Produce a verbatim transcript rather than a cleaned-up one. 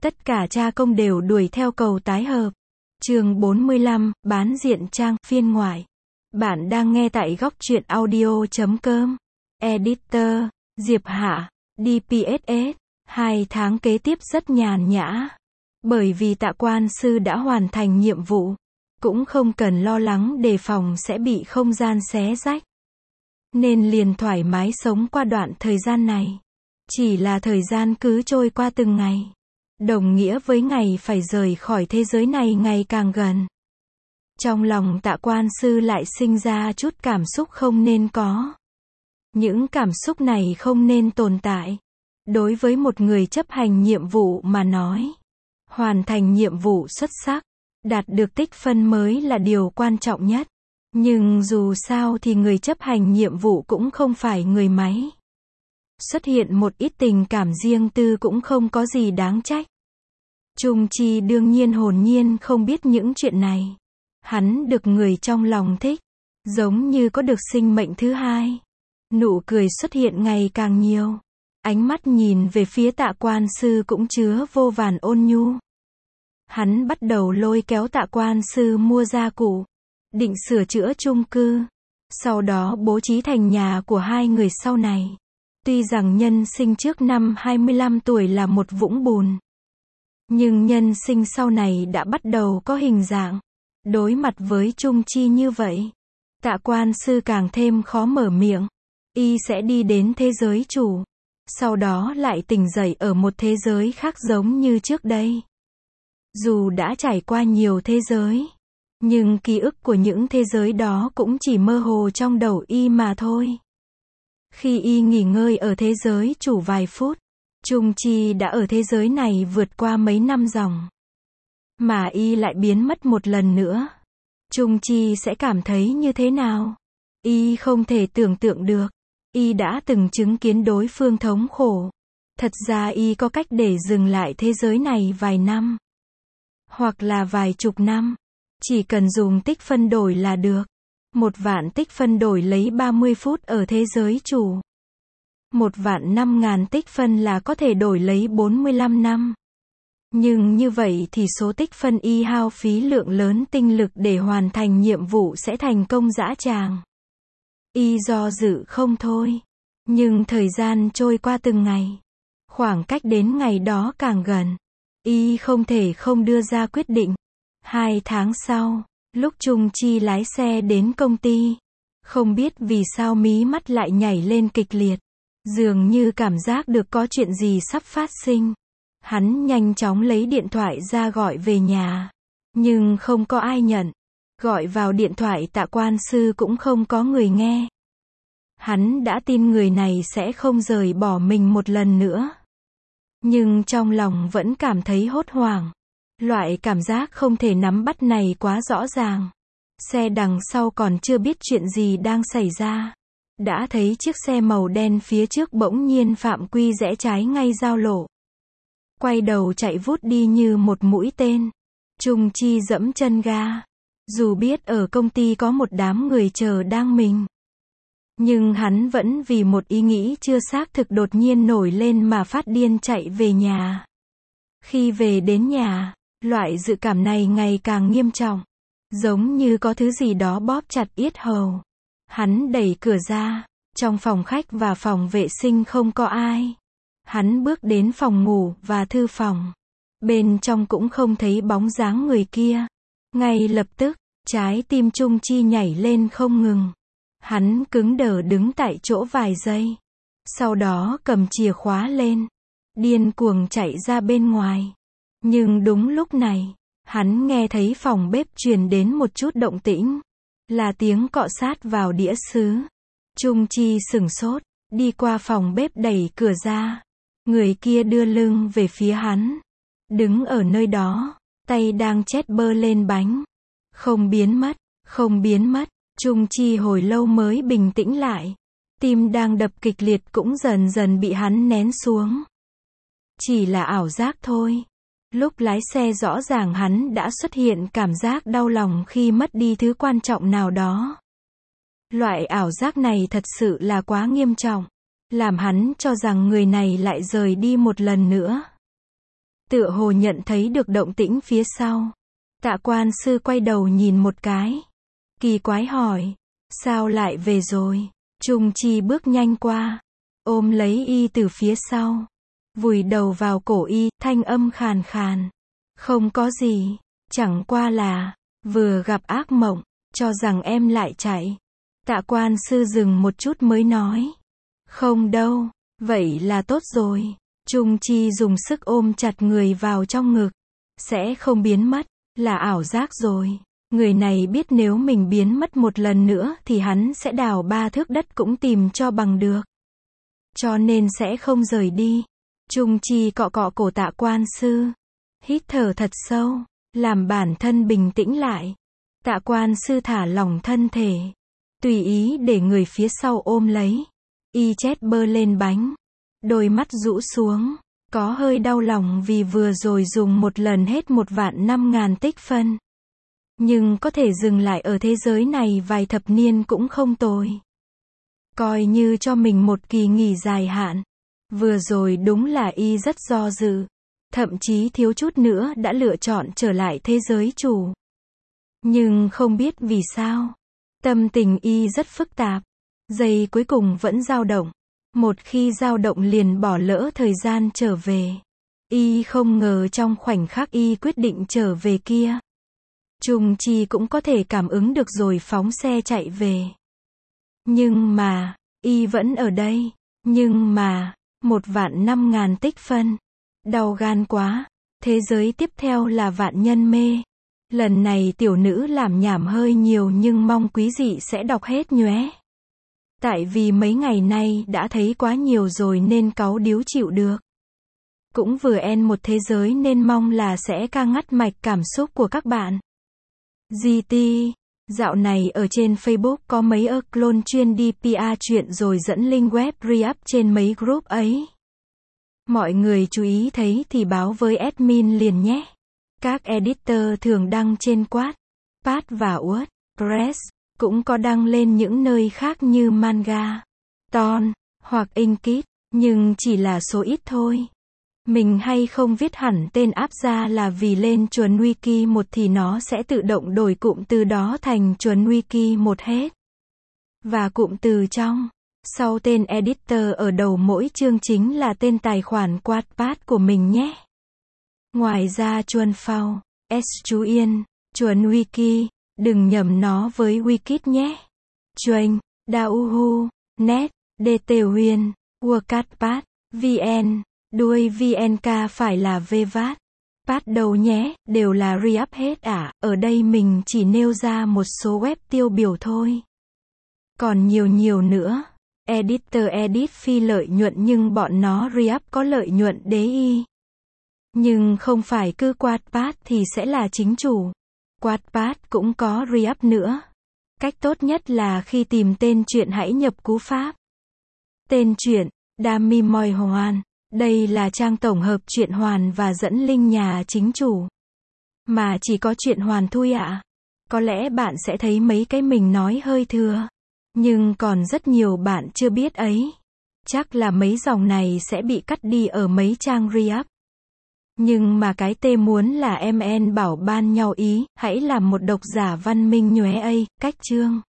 Tất cả cha công đều đuổi theo cầu tái hợp. Chương bốn mươi lăm, bán diện trang, phiên ngoại. Bạn đang nghe tại góc truyện audio chấm com. Editor, Diệp Hạ, đê pê ét ét. Hai tháng kế tiếp rất nhàn nhã. Bởi vì Tạ quan sư đã hoàn thành nhiệm vụ. Cũng không cần lo lắng đề phòng sẽ bị không gian xé rách. Nên liền thoải mái sống qua đoạn thời gian này. Chỉ là thời gian cứ trôi qua từng ngày. Đồng nghĩa với ngày phải rời khỏi thế giới này ngày càng gần. Trong lòng Tạ quan sư lại sinh ra chút cảm xúc không nên có. Những cảm xúc này không nên tồn tại. Đối với một người chấp hành nhiệm vụ mà nói, hoàn thành nhiệm vụ xuất sắc, đạt được tích phân mới là điều quan trọng nhất. Nhưng dù sao thì người chấp hành nhiệm vụ cũng không phải người máy. Xuất hiện một ít tình cảm riêng tư cũng không có gì đáng trách. Trung Chi đương nhiên hồn nhiên không biết những chuyện này. Hắn được người trong lòng thích, giống như có được sinh mệnh thứ hai. Nụ cười xuất hiện ngày càng nhiều. Ánh mắt nhìn về phía Tạ quan sư cũng chứa vô vàn ôn nhu. Hắn bắt đầu lôi kéo Tạ quan sư mua gia cụ, định sửa chữa chung cư, sau đó bố trí thành nhà của hai người sau này. Tuy rằng nhân sinh trước năm hai mươi lăm tuổi là một vũng bùn, nhưng nhân sinh sau này đã bắt đầu có hình dạng. Đối mặt với Trung Chi như vậy, Tạ quan sư càng thêm khó mở miệng. Y sẽ đi đến thế giới chủ, sau đó lại tỉnh dậy ở một thế giới khác giống như trước đây. Dù đã trải qua nhiều thế giới, nhưng ký ức của những thế giới đó cũng chỉ mơ hồ trong đầu Y mà thôi. Khi Y nghỉ ngơi ở thế giới chủ vài phút, Trung Chi đã ở thế giới này vượt qua mấy năm dòng. Mà Y lại biến mất một lần nữa. Trung Chi sẽ cảm thấy như thế nào? Y không thể tưởng tượng được. Y đã từng chứng kiến đối phương thống khổ. Thật ra Y có cách để dừng lại thế giới này vài năm. Hoặc là vài chục năm. Chỉ cần dùng tích phân đổi là được. Một vạn tích phân đổi lấy ba mươi phút ở thế giới chủ. Một vạn năm ngàn tích phân là có thể đổi lấy bốn mươi lăm năm. Nhưng như vậy thì số tích phân Y hao phí lượng lớn tinh lực để hoàn thành nhiệm vụ sẽ thành công dã tràng. Y do dự không thôi. Nhưng thời gian trôi qua từng ngày. Khoảng cách đến ngày đó càng gần. Y không thể không đưa ra quyết định. Hai tháng sau, lúc Trung Chi lái xe đến công ty, không biết vì sao mí mắt lại nhảy lên kịch liệt. Dường như cảm giác được có chuyện gì sắp phát sinh. Hắn nhanh chóng lấy điện thoại ra gọi về nhà. Nhưng không có ai nhận. Gọi vào điện thoại Tạ quan sư cũng không có người nghe. Hắn đã tin người này sẽ không rời bỏ mình một lần nữa. Nhưng trong lòng vẫn cảm thấy hốt hoảng. Loại cảm giác không thể nắm bắt này quá rõ ràng. Xe đằng sau còn chưa biết chuyện gì đang xảy ra. Đã thấy chiếc xe màu đen phía trước bỗng nhiên phạm quy rẽ trái ngay giao lộ. Quay đầu chạy vút đi như một mũi tên. Trung Chi giẫm chân ga. Dù biết ở công ty có một đám người chờ đang mình. Nhưng hắn vẫn vì một ý nghĩ chưa xác thực đột nhiên nổi lên mà phát điên chạy về nhà. Khi về đến nhà, loại dự cảm này ngày càng nghiêm trọng. Giống như có thứ gì đó bóp chặt yết hầu. Hắn đẩy cửa ra. Trong phòng khách và phòng vệ sinh không có ai. Hắn bước đến phòng ngủ và thư phòng. Bên trong cũng không thấy bóng dáng người kia. Ngay lập tức, trái tim Trung Chi nhảy lên không ngừng. Hắn cứng đờ đứng tại chỗ vài giây. Sau đó cầm chìa khóa lên. Điên cuồng chạy ra bên ngoài. Nhưng đúng lúc này, hắn nghe thấy phòng bếp truyền đến một chút động tĩnh. Là tiếng cọ sát vào đĩa sứ. Trung Chi sửng sốt, đi qua phòng bếp đẩy cửa ra. Người kia đưa lưng về phía hắn. Đứng ở nơi đó, tay đang chét bơ lên bánh. Không biến mất, không biến mất. Trung Chi hồi lâu mới bình tĩnh lại. Tim đang đập kịch liệt cũng dần dần bị hắn nén xuống. Chỉ là ảo giác thôi. Lúc lái xe rõ ràng hắn đã xuất hiện cảm giác đau lòng khi mất đi thứ quan trọng nào đó. Loại ảo giác này thật sự là quá nghiêm trọng. Làm hắn cho rằng người này lại rời đi một lần nữa. tựa hồ nhận thấy được động tĩnh phía sau. Tạ quan sư quay đầu nhìn một cái. Kỳ quái hỏi. Sao lại về rồi? Trung Chi bước nhanh qua. Ôm lấy y từ phía sau. Vùi đầu vào cổ y, thanh âm khàn khàn. Không có gì. Chẳng qua là, vừa gặp ác mộng, cho rằng em lại chạy. Tạ quan sư dừng một chút mới nói. Không đâu, vậy là tốt rồi. Trung Chi dùng sức ôm chặt người vào trong ngực. Sẽ không biến mất, là ảo giác rồi. Người này biết nếu mình biến mất một lần nữa thì hắn sẽ đào ba thước đất cũng tìm cho bằng được. Cho nên sẽ không rời đi. Trung Chi cọ cọ cổ tạ quan sư. Hít thở thật sâu, làm bản thân bình tĩnh lại. Tạ quan sư thả lỏng thân thể. Tùy ý để người phía sau ôm lấy. Y chét bơ lên bánh. Đôi mắt rũ xuống. Có hơi đau lòng vì vừa rồi dùng một lần hết một vạn năm ngàn tích phân. Nhưng có thể dừng lại ở thế giới này vài thập niên cũng không tồi. Coi như cho mình một kỳ nghỉ dài hạn. Vừa rồi đúng là y rất do dự. Thậm chí thiếu chút nữa đã lựa chọn trở lại thế giới chủ. Nhưng không biết vì sao. Tâm tình y rất phức tạp. Giây cuối cùng vẫn dao động. Một khi dao động liền bỏ lỡ thời gian trở về. Y không ngờ trong khoảnh khắc y quyết định trở về kia. Trung Chi cũng có thể cảm ứng được rồi phóng xe chạy về. Nhưng mà, y vẫn ở đây. Nhưng mà, một vạn năm ngàn tích phân. Đau gan quá. Thế giới tiếp theo là vạn nhân mê. Lần này tiểu nữ làm nhảm hơi nhiều nhưng mong quý dị sẽ đọc hết nhé. Tại vì mấy ngày nay đã thấy quá nhiều rồi nên cáu điếu chịu được. Cũng vừa en một thế giới nên mong là sẽ ca ngắt mạch cảm xúc của các bạn. giê tê, dạo này ở trên Facebook có mấy ơ clone chuyên đi pê e chuyện rồi dẫn link web re-up trên mấy group ấy. Mọi người chú ý thấy thì báo với admin liền nhé. Các editor thường đăng trên Quad, Pad và WordPress, cũng có đăng lên những nơi khác như Manga, Ton, hoặc Inkit, nhưng chỉ là số ít thôi. Mình hay không viết hẳn tên app ra là vì lên chuẩn wiki một thì nó sẽ tự động đổi cụm từ đó thành chuẩn wiki một hết. Và cụm từ trong, sau tên editor ở đầu mỗi chương chính là tên tài khoản Wattpad của mình nhé. Ngoài ra chuồn phao, S chú Yên, chuẩn wiki, đừng nhầm nó với Wikit nhé. Chuềnh, Dauhu, Net, đê tê Huyền, WordPad, vê en, đuôi vê en ca phải là vvat. Pad đầu nhé, đều là re-up hết ạ, à. Ở đây mình chỉ nêu ra một số web tiêu biểu thôi. Còn nhiều nhiều nữa. Editor edit phi lợi nhuận nhưng bọn nó re-up có lợi nhuận đế y. Nhưng không phải cứ Wattpad thì sẽ là chính chủ. Wattpad cũng có re-up nữa. Cách tốt nhất là khi tìm tên truyện hãy nhập cú pháp. Tên truyện, Dami Moi Hoàn. Đây là trang tổng hợp truyện hoàn và dẫn link nhà chính chủ. Mà chỉ có truyện hoàn thôi ạ. À. Có lẽ bạn sẽ thấy mấy cái mình nói hơi thừa. Nhưng còn rất nhiều bạn chưa biết ấy. Chắc là mấy dòng này sẽ bị cắt đi ở mấy trang re-up. Nhưng mà cái tê muốn là em en bảo ban nhau ý, hãy làm một độc giả văn minh nhoé ấy, cách chương.